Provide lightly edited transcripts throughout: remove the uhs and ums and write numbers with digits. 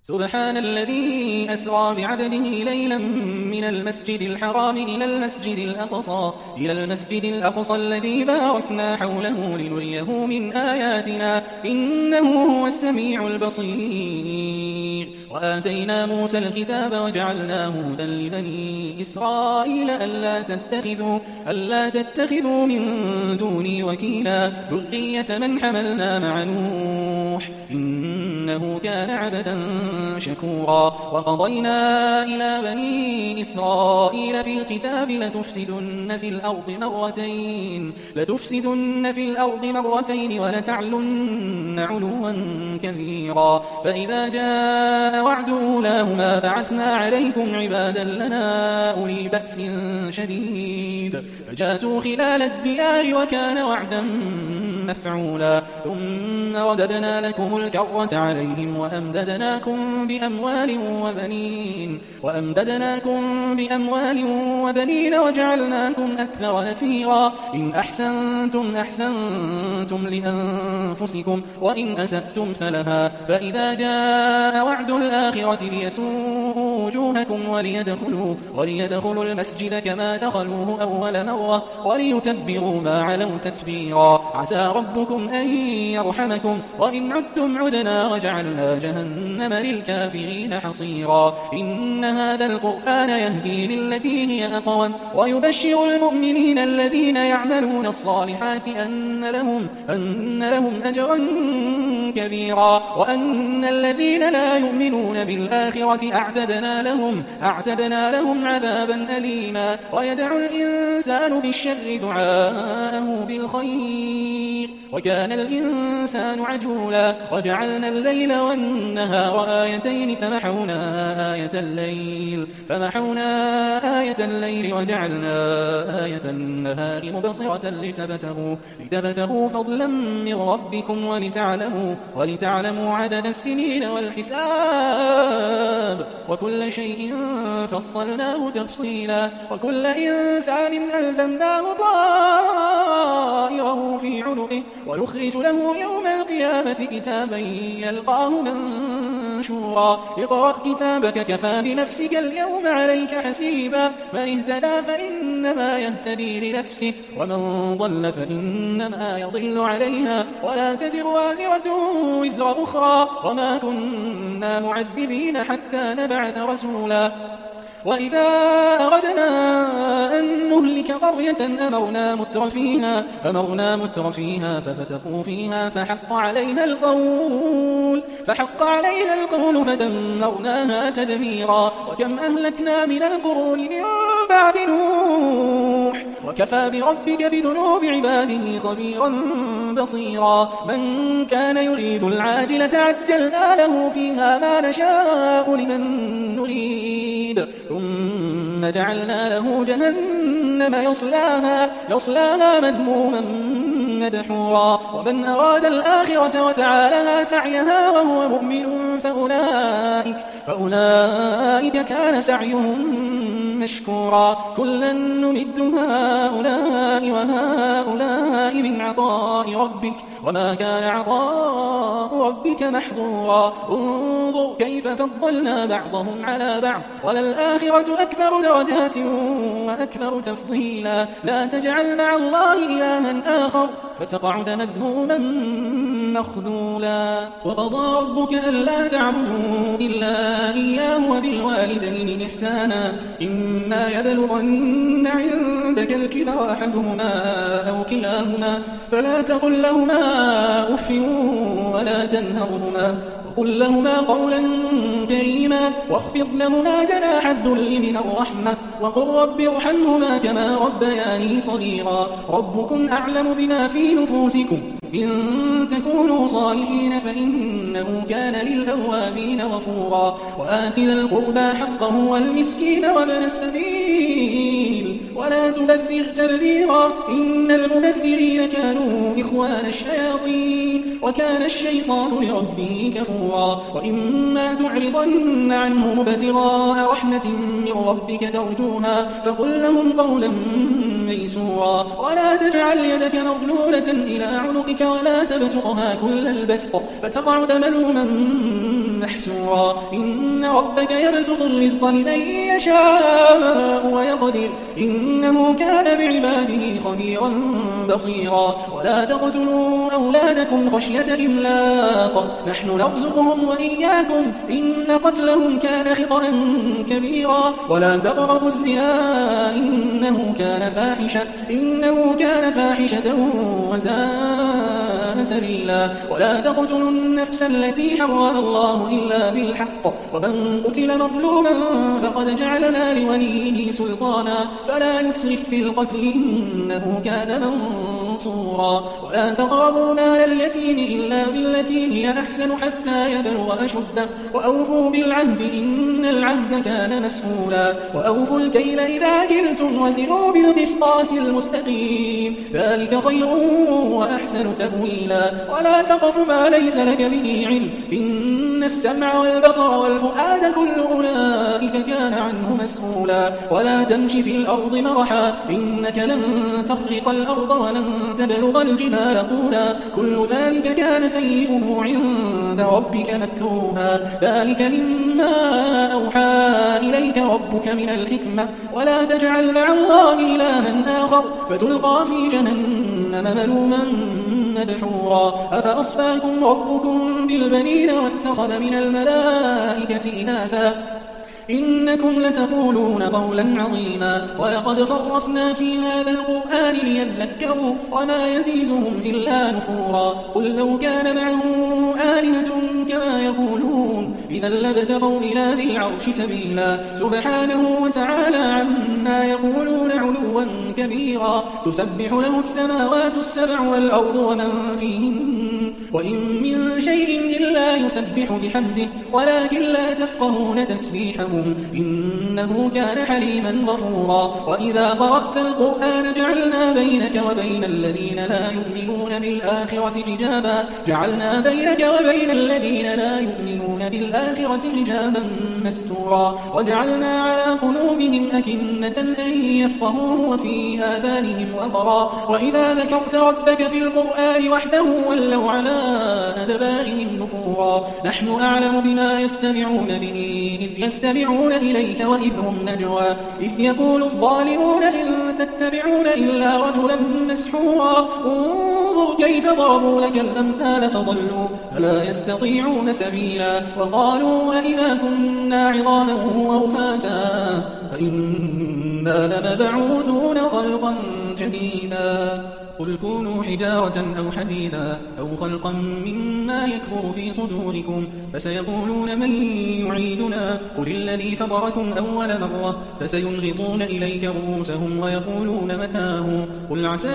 سبحان الذي أسرى بعبده ليلا من المسجد الحرام إلى المسجد الأقصى الذي باركنا حوله لنريه من آياتنا إنه هو السميع البصير. وآتينا موسى الكتاب وجعلناه هدى لبني إسرائيل ألا تتخذوا من دوني وكيلا ذرية من حملنا مع نوح إنه كان عبدا شكورا. وقضينا إلى بني إسرائيل في الكتاب لتفسدن في الأرض مرتين ولتعلن علوا كبيرا. فإذا جاء وعد أولاهما بعثنا عليكم عبادا لنا أولي بأس شديد فجاسوا خلال الديار وكان وعدا مفعولا. ثم رددنا لكم الكرة عليهم وأمددناكم بأموال وجعلناكم أكثر نفيرا. إن أحسنتم لأنفسكم وإن أسأتم فلها. فإذا جاء وعد الآخرة ليسوءوا وجوهكم وليدخلوا المسجد كما دخلوه أول مرة وليتبروا ما علوا تتبيرا. عسى ربكم أن يرحمكم وإن عدتم عدنا وجعلنا جهنم للكافرين حصيرا. إن هذا القرآن يهدي للتي هي أقوم ويبشر المؤمنين الذين يعملون الصالحات أن لهم أجرا كبيرا وأن الذين لا يؤمنون بالآخرة أعتدنا لهم عذابا أليما. ويدعو الإنسان بالشر دعاءه بالخير وكان الإنسان عجولا. وجعلنا الليل والنهار آيتين فمحونا آية الليل وجعلنا آية النهار مبصرة لتبتغوا فضلا من ربكم ولتعلموا عدد السنين والحساب وكل شيء فصلناه تفصيلا. وكل إنسان ألزمناه طائره في عنقه ونخرج له يوم القيامة كتابا يلقاه منشورا. اقرأ كتابك كفى بنفسك اليوم عليك حسيبا. من اهتدى فإنما يهتدي لنفسه ومن ضل فإنما يضل عليها ولا تزر وازرة وزر أخرى وما كنا معذبين حتى نبعث رسولا. وإذا أردنا أن نهلك قرية أمرنا متر فيها ففسقوا فيها فحق عليها القول فدمرناها تدميرا. وكم أهلكنا من القرون من بعد نوح وكفى بربك بذنوب عباده خبيرا بصيرا. من كان يريد العاجلة عجلنا له فيها ما نشاء لمن نريد ثم جعلنا له جهنم يصلاها مذموما مدحورا. ومن أراد الآخرة وسعى لها سعيها وهو مؤمن فأولئك كان سعيهم مشكورا. كلا نمد هؤلاء وهؤلاء من عطاء ربك وما كان عطاء ربك محظورا. انظر كيف فضلنا بعضهم على بعض وللآخرة أكبر درجات وأكبر تفضيلا. لا تجعل مع الله إلها آخر فتقعد مذموما مخذولا. وقضى ربك ألا تعبدوا إلا إياه وبالوالدين إحسانا إما يبلغن عندك الكبر أحدهما أو كلاهما فلا تقل لهما أف ولا تنهرهما وقل لهما قولا كريما واخفض لهما جناح الذل من الرحمة وقل رب ارحمهما كما ربياني صغيرا. ربكم أعلم بما في نفوسكم إن تكونوا صالحين فإنه كان للأوابين غفورا. وآت ذا القربى حقه والمسكين وابن السبيل ولا تبذر تبذيرا إن المبذرين كانوا إخوان الشياطين وكان الشيطان لربه كفورا. وإما تعرضن عنهم ابتغاء رحمة من ربك ترجوها فقل لهم قولا ميسورا. ولا تجعل يدك مغلولة إلى عنقك ولا تبسطها كل البسط فتقعد ملوما محسورا إن ربك يبسط الرزق لمن يشاء ويقدر إنه كان بعباده خبيرا بصيرا ولا تقتلوا أولادكم خشية إملاق نحن نرزقهم وإياكم إن قتلهم كان خطأ كبيرا ولا تقربوا الزنا إنه كان فاحشة وساء سبيلا ولا تقتلوا النفس التي حرم الله إلا بالحق ومن قتل مظلوما فقد جعلنا لوليه سلطانا فلا يسرف في القتل إنه كان منصورا ولا تقربوا مال اليتيم إلا بالتي هي أحسن حتى يبلغ أشده وأوفوا بالعهد إن العهد كان مسؤولا وأوفوا الكيل إذا كلتم وزنوا بالقسطاس المستقيم ذلك خير وأحسن تأويلا ولا تقف ما ليس لك به علم إن السمع والبصر والفؤاد كل أولئك كان عنه مسؤولا ولا تمش في الأرض مرحا إنك لن تخرق الأرض ولن تبلغ الجبال طولا كل ذلك كان سيئه عند ربك مكروها ذلك مما أوحى إليك ربك من الحكمة ولا تجعل مع الله إلها آخر فتلقى في جهنم ملوما مدحورا أفأصفاكم ربكم بالبنين واتخذ من الملائكة إناثا إنكم لتقولون قولا عظيما ولقد صرفنا في هذا القرآن ليذكروا وما يزيدهم إلا نفورا قل لو كان معه آلهة كما يقولون إذا لابتغوا إلى ذي العرش سبيلا سبحانه وتعالى عما يقولون علوا كبيرا تسبح له السماوات السبع والأرض ومن فيهن وإن من شيء إلا يسبح بحمده ولكن لا تفقهون تسبيحهم إنه كان حليما غفورا وإذا قرأت القرآن جعلنا بينك وبين الذين لا يؤمنون بالآخرة حجابا مستورا وجعلنا على قلوبهم أكنة أن يفقهوه وفي آذانهم وقرا وإذا ذكرت ربك في القرآن وحده ولوا على أدبارهم نفورا نحن أعلم بما يستمعون به إذ يستمعون إليك وإذ هم نجوى إذ يقول الظالمون إن تتبعون إلا رجلا مسحورا انظر كيف ضربوا لك الأمثال فضلوا فلا يستطيعون سبيلا وقالوا أئذا كنا عظاما ورفاتا فإنا لمبعوثون خلقا جديدا قل كونوا حجارة أو حديدا أو خلقا مما يكبر في صدوركم فسيقولون من يعيدنا قل الذي فطركم أول مرة فسينغضون إليك رؤوسهم ويقولون متاه قل عسى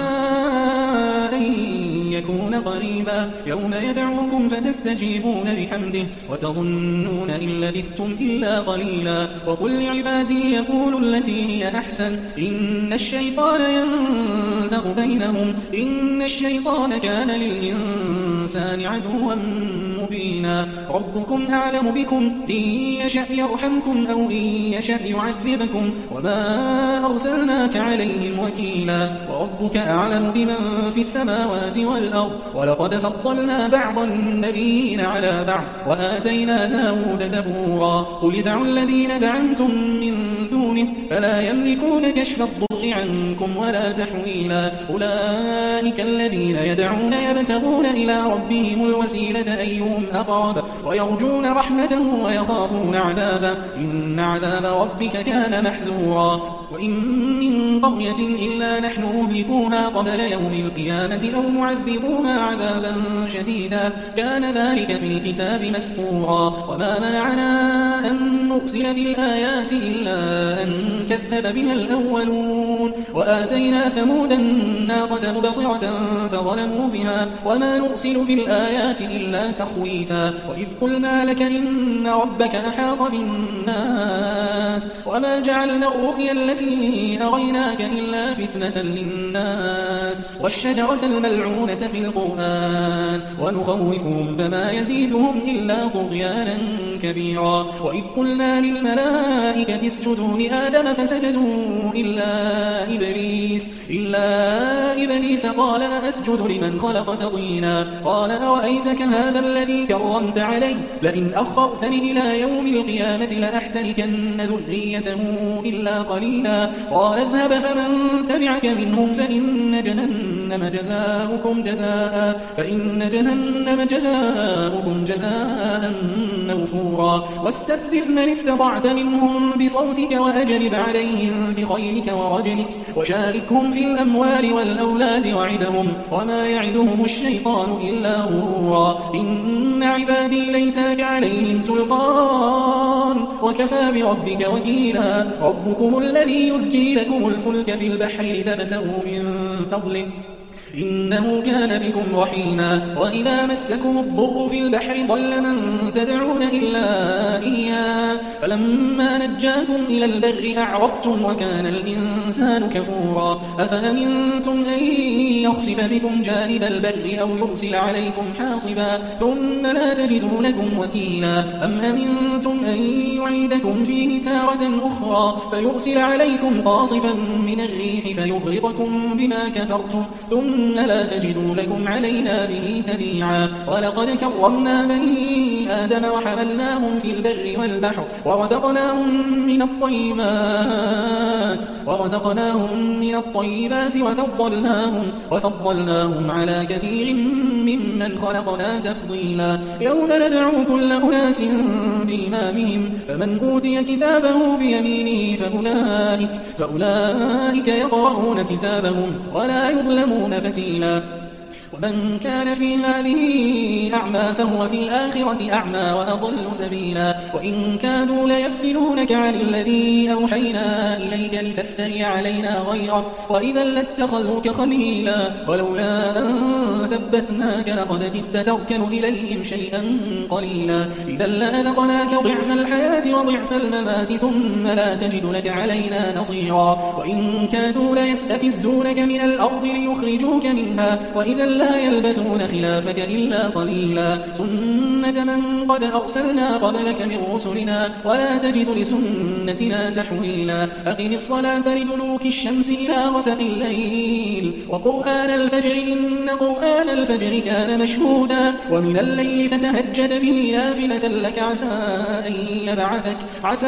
أن يكون قريبا يوم يدعوكم فتستجيبون بحمده وتظنون إن لبثتم إلا قليلا وقل لعبادي يقولوا التي هي أحسن إن الشيطان ينزغ بينهم إن الشيطان كان للإنسان عدوا مبينا ربكم أعلم بكم إن يشأ يرحمكم أو إن يشأ يعذبكم وما أرسلناك عليهم وكيلا وربك أعلم بمن في السماوات والأرض ولقد فضلنا بعض النبيين على بعض وآتينا داود زبورا قل ادعوا الذين زعمتم من دونه فلا يملكون كشف الضر عنكم ولا تحويلا أولئك الذين يدعون يبتغون إلى ربهم الوسيلة أيهم أقرب ويرجون رحمته ويخافون عذابه إن عذاب ربك كان محذورا وإن من قرية إلا نحن مهلكوها قبل يوم القيامة أو معذبوها عذابا شديدا كان ذلك في الكتاب مسطورا وما منعنا أن نرسل بالآيات إلا أن كذب بها الأولون وآتينا ثمود الناقة مبصرة فظلموا بها وما نرسل بالآيات إلا تخويفا وإذ قلنا لك إن ربك أحاط بالناس وما جعلنا الرؤيا التي أريناك إلا فتنة للناس والشجرة الملعونة في القرآن ونخوفهم فما يزيدهم إلا طغيانا كبيرا وإذ قلنا قلنا للملائكة اسجدوا لآدم فسجدوا إلا إبليس قال أسجد لمن خلقت طينا قال أرأيتك هذا الذي كرمت علي لئن أخرتني إلى يوم القيامة لأحتركن ذريته إلا قليلا قال اذهب فمن تبعك منهم فإن جهنم جزاؤكم جزاء موفورا واستفزز من استطعت منهم بصوتك وأجلب عليهم بخيلك ورجلك وشاركهم في الأموال والأولاد وعدهم وما يعدهم الشيطان إلا غرورا إن عبادي ليس لك عليهم سلطان وكفى بربك وكيلا ربكم الذي يزجي لكم الفلك في البحر لتبتغوا من فضله إنه كان بكم رحيما وإذا مسكم الضر في البحر ضل من تدعون إلا إياه فلما نجاكم إلى البر أعرضتم وكان الإنسان كفورا أفأمنتم أن يخسف بكم جانب البر أو يرسل عليكم حاصبا ثم لا تجدوا لكم وكيلا أم أمنتم أن يعيدكم فيه تارة أخرى فيرسل عليكم قاصفا من الريح فيغرقكم بما كفرتم ثم لا تجدوا لكم علينا به تبيعا ولقد كرمنا بني آدم وحملناهم في البر والبحر ورزقناهم من الطيبات وفضلناهم على كثير ممن خلقنا تفضيلا يوم ندعو كل أناس بإمامهم فمن أوتي كتابه بيمينه فأولئك يقرؤون كتابهم ولا يظلمون فتيلا ومن كان في هذه أعمى فهو في الآخرة أعمى وأضل سبيلا وإن كادوا ليفتنونك عن الذي أوحينا إليك لتفتري علينا غيره وإذا لاتخذوك خليلا ولولا أن ثبتناك لقد كدت تركن إليهم شيئا قليلا إذا لأذقناك ضعف الحياة وضعف الممات ثم لا تجد لك علينا نصيرا وإن كادوا ليستفزونك من الأرض ليخرجوك منها وإذا لا يلبثون خلافك إلا قليلا سنة من قد أرسلنا قبلك من رسلنا ولا تجد لسنتنا تحويلا أقم الصلاة لدلوك الشمس إلى غسق الليل وقرآن الفجر إن قرآن الفجر كان مشهودا ومن الليل فتهجد به نافلة لك عسى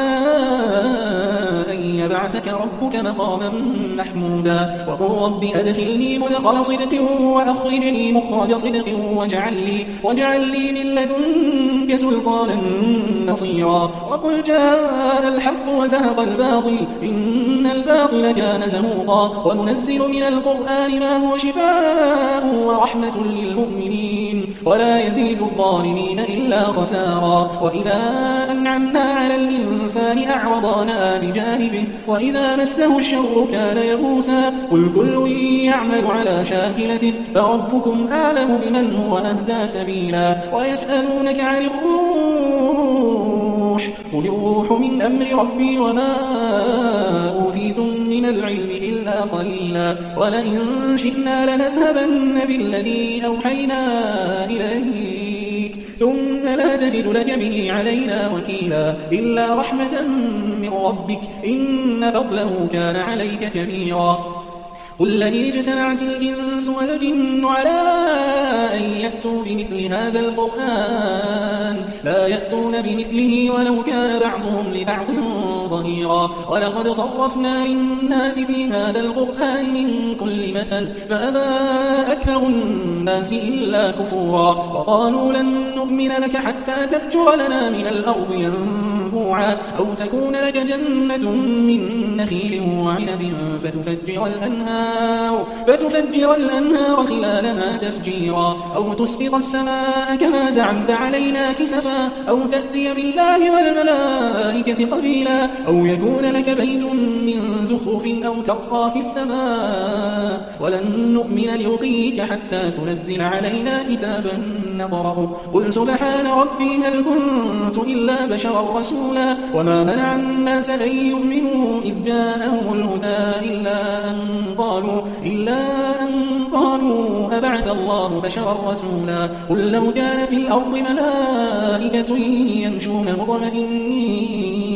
أن يبعثك ربك مقاما محمودا وقل رب أدخلني مدخل صدق وأخرجني مخرج صدق واجعل لي من لدنك سلطانا نصيرا وقل جاء الحق وزهق الباطل إن الباطل كان زهوقا وننزل من القرآن ما هو شفاء ورحمة للمؤمنين ولا يزيد الظالمين إلا خسارا وإذا أنعمنا على الإنسان أعرض ونأى بجانبه وإذا مسه الشر كان يئوسا قل كل يعمل على شاكلته فربكم أعلم بمن هو أهدى سبيلا ويسألونك عن الروح قل الروح من أمر ربي وما أوتيتم من العلم إلا قليلا ولئن شئنا لنذهبن بالذي أوحينا إليك ثم لا تجد لك به علينا وكيلا إلا رحمة من ربك إن فضله كان عليك كبيرا قل لئن اجتمعت الإنس والجن على أن يأتوا بمثل هذا القرآن لا يأتون بمثله ولو كان بعضهم لبعض ظهيرا ولقد صرفنا للناس في هذا القرآن من كل مثل فأبى أكثر الناس إلا كفورا وقالوا لن نؤمن لك حتى تفجر لنا من الأرض ينبوعا أو تكون لك جنة من نخيل وعنب فتفجر الأنهار خلالها تفجيرا أو تسقط السماء كما زعمت علينا كسفا أو تأتي بالله والملائكة قبيلا أو يكون لك بيت من زخرف أو ترقى في السماء ولن نؤمن لرقيك حتى تنزل علينا كتابا نقرأه قل سبحان ربي هل كنت إلا بشرا رسولا وما منع الناس أن يؤمنوا إذ جاءهم الهدى إلا أن قالوا أبعث الله بشرا رسولا قل لو كان في الأرض ملائكة يمشون مطمئنين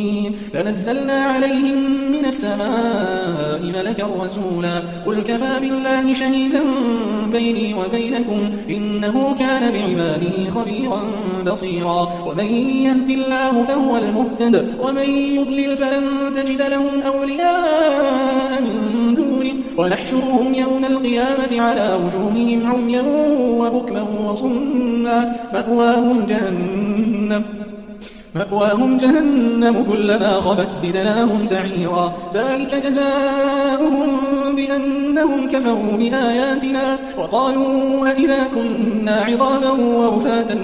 لنزلنا عليهم من السماء ملكا رسولا قل كفى بالله شهيدا بيني وبينكم إنه كان بعباده خبيرا بصيرا ومن يهد الله فهو المهتد ومن يضلل فلن تجد لهم أولياء من دونه ونحشرهم يوم القيامة على وجوههم عميا وبكما وصما مأواهم جهنم كلما خبت زدناهم سعيرا ذلك جزاؤهم بأنهم كفروا بآياتنا وقالوا أئذا كنا عظاما ورفاتا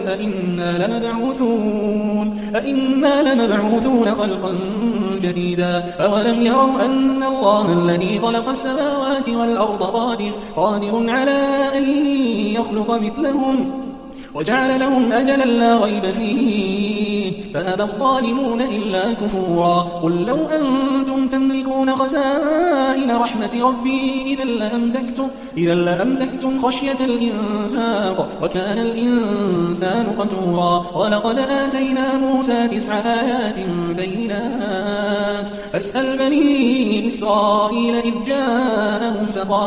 أئنا لمبعوثون خلقا جديدا أولم يروا أن الله الذي خلق السماوات والأرض قادر على أن يخلق مثلهم وجعل لهم أجلا لا ريب فيه فأبى الظالمون إلا كفورا قل لو أنتم تملكون خزائن رحمة ربي إذا لأمسكتم خشية الإنفاق وكان الإنسان قتورا ولقد آتينا موسى 9 آيات بينات فاسأل بني إسرائيل إذ جاءهم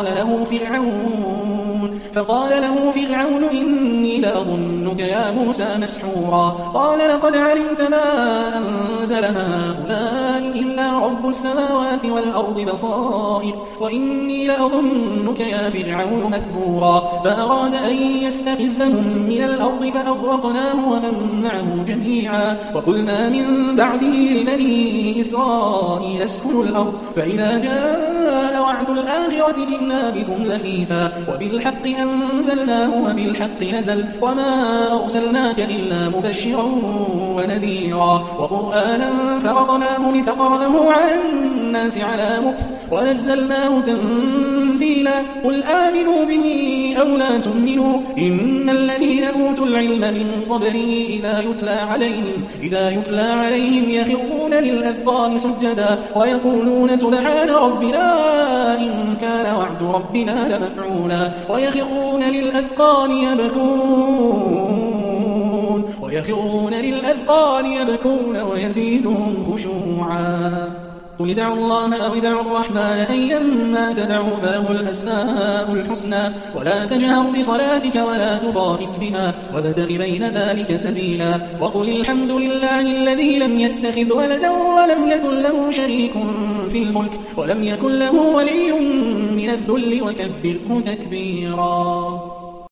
فقال له فرعون إني لأظنك يا موسى مسحورا قال لقد علمت ما أنزل هؤلاء إلا رب السماوات والأرض بصائر وإني لأظنك يا فرعون مثبورا فأراد أن يستفزهم من الأرض فأغرقناه ومن معه جميعا وقلنا من بعده لبني إسرائيل اسكنوا الأرض فإذا جاء وعد الآخرة جئنا بكم لفيفا وبالحق أنزلناه وبالحق نزل وما أرسلناك إلا مبشرا ونذيرا وقرآنا فرقناه لتقرأه على الناس على مكث ونزلناه تنزيلا قل آمنوا به أو لا تؤمنوا إن الذين أوتوا العلم من قبله إذا يتلى عليهم يخرون للأذقان سجدا ويقولون سبحان ربنا إن كان وعد ربنا لمفعولا ويخرون للأذقان يبكون ويزيدهم خشوعا قل ادعوا الله أو ادعوا الرحمن أيما تدعوا فله الأسماء الحسنى ولا تجهر بصلاتك ولا تخافت بها وابتغ بين ذلك سبيلا وقل الحمد لله الذي لم يتخذ ولدا ولم يكن له شريك في الملك ولم يكن له ولي من الذل وكبره تكبيرا.